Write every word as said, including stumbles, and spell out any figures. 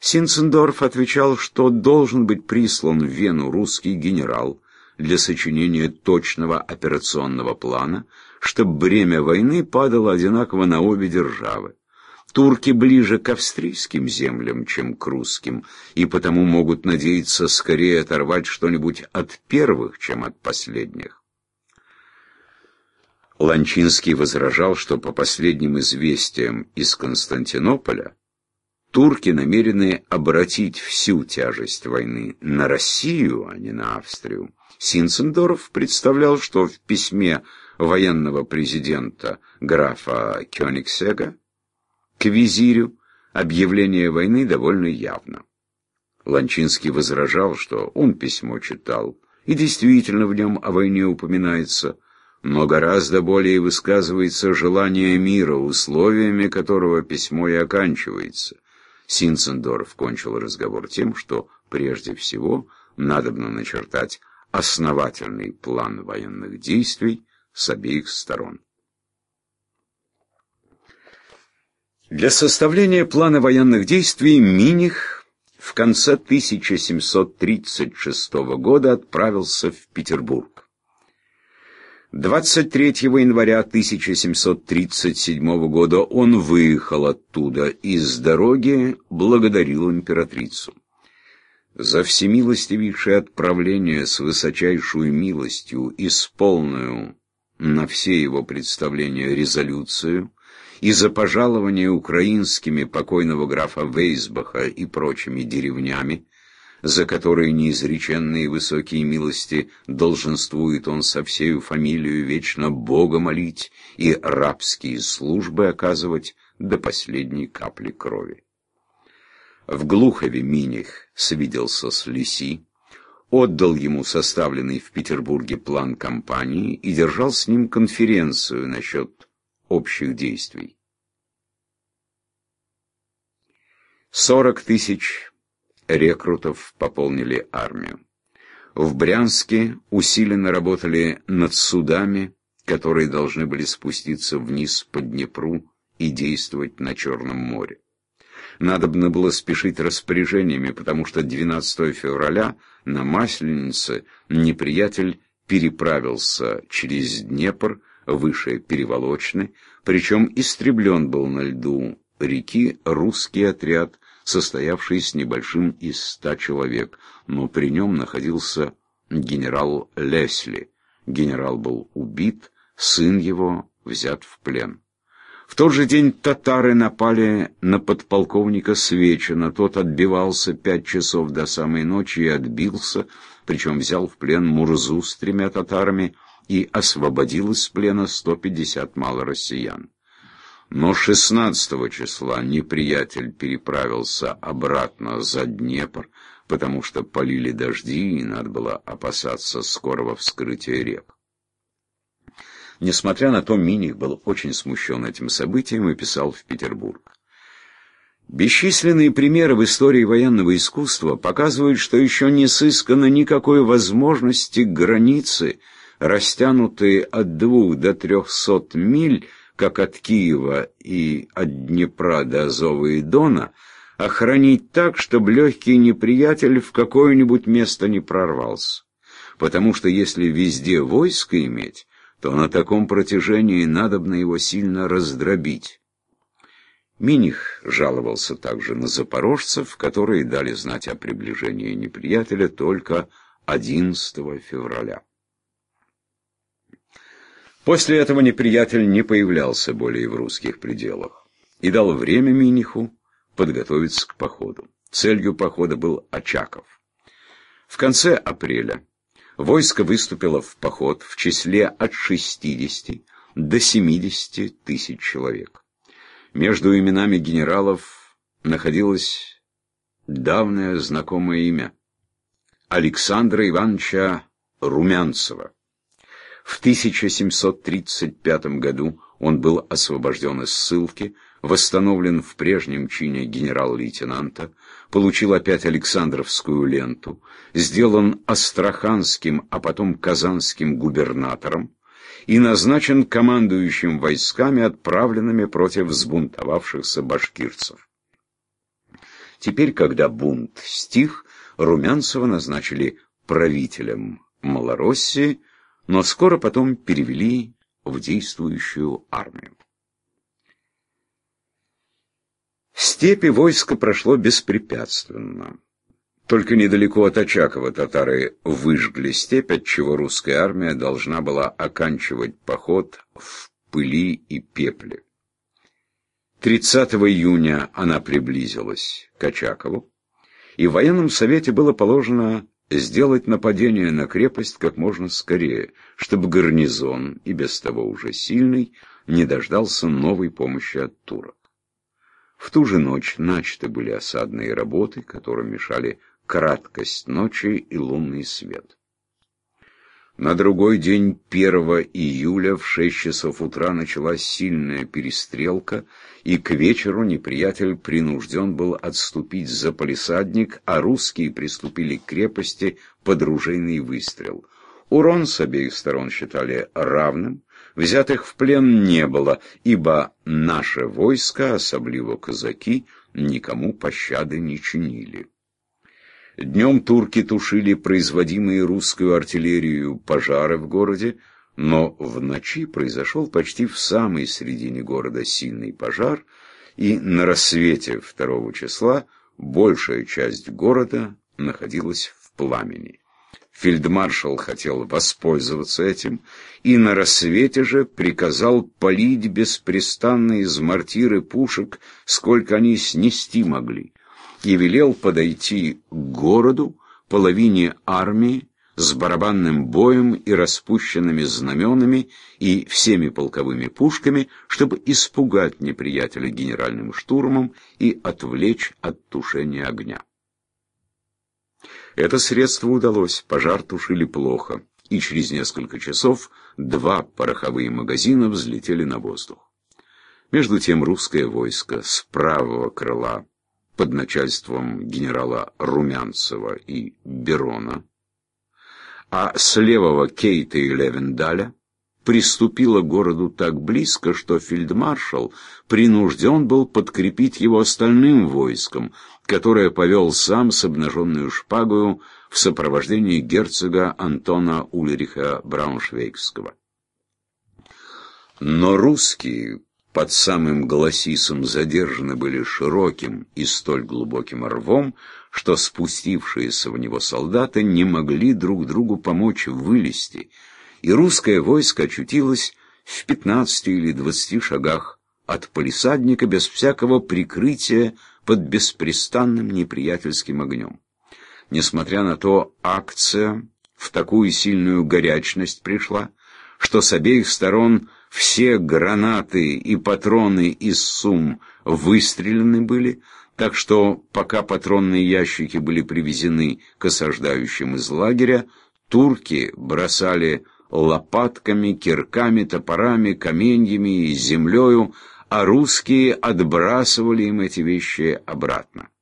Синцендорф отвечал, что должен быть прислан в Вену русский генерал для сочинения точного операционного плана, чтобы бремя войны падало одинаково на обе державы. Турки ближе к австрийским землям, чем к русским, и потому могут надеяться скорее оторвать что-нибудь от первых, чем от последних. Ланчинский возражал, что по последним известиям из Константинополя турки намерены обратить всю тяжесть войны на Россию, а не на Австрию. Синцендорф представлял, что в письме военного президента графа Кёнигсега к визирю объявление войны довольно явно. Ланчинский возражал, что он письмо читал, и действительно в нем о войне упоминается, но гораздо более высказывается желание мира, условиями которого письмо и оканчивается. Синцендорф кончил разговор тем, что прежде всего надобно начертать основательный план военных действий с обеих сторон. Для составления плана военных действий Миних в конце тысяча семьсот тридцать шестого года отправился в Петербург. двадцать третьего января тысяча семьсот тридцать седьмого года он выехал оттуда и с дороги благодарил императрицу. За всемилостивейшее отправление с высочайшую милостью и с полную на все его представления резолюцию, и за пожалование украинскими покойного графа Вейсбаха и прочими деревнями, за которые неизреченные высокие милости долженствует он со всею фамилию вечно Бога молить и рабские службы оказывать до последней капли крови. В Глухове Миних свиделся с Лиси, отдал ему составленный в Петербурге план кампании и держал с ним конференцию насчет общих действий. Сорок тысяч рекрутов пополнили армию. В Брянске усиленно работали над судами, которые должны были спуститься вниз по Днепру и действовать на Черном море. Надобно было спешить распоряжениями, потому что двенадцатого февраля на Масленице неприятель переправился через Днепр выше Переволочны, причем истреблен был на льду реки русский отряд, состоявший с небольшим из ста человек, но при нем находился генерал Лесли. Генерал был убит, сын его взят в плен. В тот же день татары напали на подполковника Свечина. Тот отбивался пять часов до самой ночи и отбился, причем взял в плен Мурзу с тремя татарами и освободил из плена сто пятьдесят малороссиян. Но шестнадцатого числа неприятель переправился обратно за Днепр, потому что полили дожди и надо было опасаться скорого вскрытия рек. Несмотря на то, Миних был очень смущен этим событием и писал в Петербург. Бесчисленные примеры в истории военного искусства показывают, что еще не сыскано никакой возможности границы, растянутые от двух до трехсот миль, как от Киева и от Днепра до Азова и Дона, охранить так, чтобы легкий неприятель в какое-нибудь место не прорвался. Потому что если везде войско иметь, то на таком протяжении надобно его сильно раздробить. Миних жаловался также на запорожцев, которые дали знать о приближении неприятеля только одиннадцатого февраля. После этого неприятель не появлялся более в русских пределах и дал время Миниху подготовиться к походу. Целью похода был Очаков. В конце апреля войско выступило в поход в числе от шестидесяти до семидесяти тысяч человек. Между именами генералов находилось давнее знакомое имя — Александра Ивановича Румянцева. В тысяча семьсот тридцать пятом году он был освобожден из ссылки, восстановлен в прежнем чине генерал-лейтенанта, получил опять Александровскую ленту, сделан астраханским, а потом казанским губернатором и назначен командующим войсками, отправленными против взбунтовавшихся башкирцев. Теперь, когда бунт стих, Румянцева назначили правителем Малороссии, но скоро потом перевели в действующую армию. Степи войско прошло беспрепятственно. Только недалеко от Очакова татары выжгли степь, отчего русская армия должна была оканчивать поход в пыли и пепле. тридцатого июня она приблизилась к Очакову, и в военном совете было положено сделать нападение на крепость как можно скорее, чтобы гарнизон, и без того уже сильный, не дождался новой помощи от турок. В ту же ночь начаты были осадные работы, которым мешали краткость ночи и лунный свет. На другой день, первого июля, в шесть часов утра началась сильная перестрелка, и к вечеру неприятель принужден был отступить за палисадник, а русские приступили к крепости под ружейный выстрел. Урон с обеих сторон считали равным, взятых в плен не было, ибо наше войско, особливо казаки, никому пощады не чинили. Днем турки тушили производимые русскую артиллерию пожары в городе, но в ночи произошел почти в самой середине города сильный пожар, и на рассвете второго числа большая часть города находилась в пламени. Фельдмаршал хотел воспользоваться этим, и на рассвете же приказал палить беспрестанно из мортир и пушек, сколько они снести могли, и велел подойти к городу, половине армии, с барабанным боем и распущенными знаменами и всеми полковыми пушками, чтобы испугать неприятеля генеральным штурмом и отвлечь от тушения огня. Это средство удалось, пожар тушили плохо, и через несколько часов два пороховые магазина взлетели на воздух. Между тем русское войско с правого крыла под начальством генерала Румянцева и Берона, а с левого Кейта и Левендаля приступило к городу так близко, что фельдмаршал принужден был подкрепить его остальным войском, которое повел сам с обнаженную шпагою в сопровождении герцога Антона Ульриха Брауншвейгского. Но русские под самым Голосисом задержаны были широким и столь глубоким рвом, что спустившиеся в него солдаты не могли друг другу помочь вылезти, и русское войско очутилось в пятнадцати или двадцати шагах от палисадника без всякого прикрытия под беспрестанным неприятельским огнем. Несмотря на то, акция в такую сильную горячность пришла, что с обеих сторон все гранаты и патроны из сумм выстрелены были, так что, пока патронные ящики были привезены к осаждающим из лагеря, турки бросали лопатками, кирками, топорами, каменьями и землею, а русские отбрасывали им эти вещи обратно.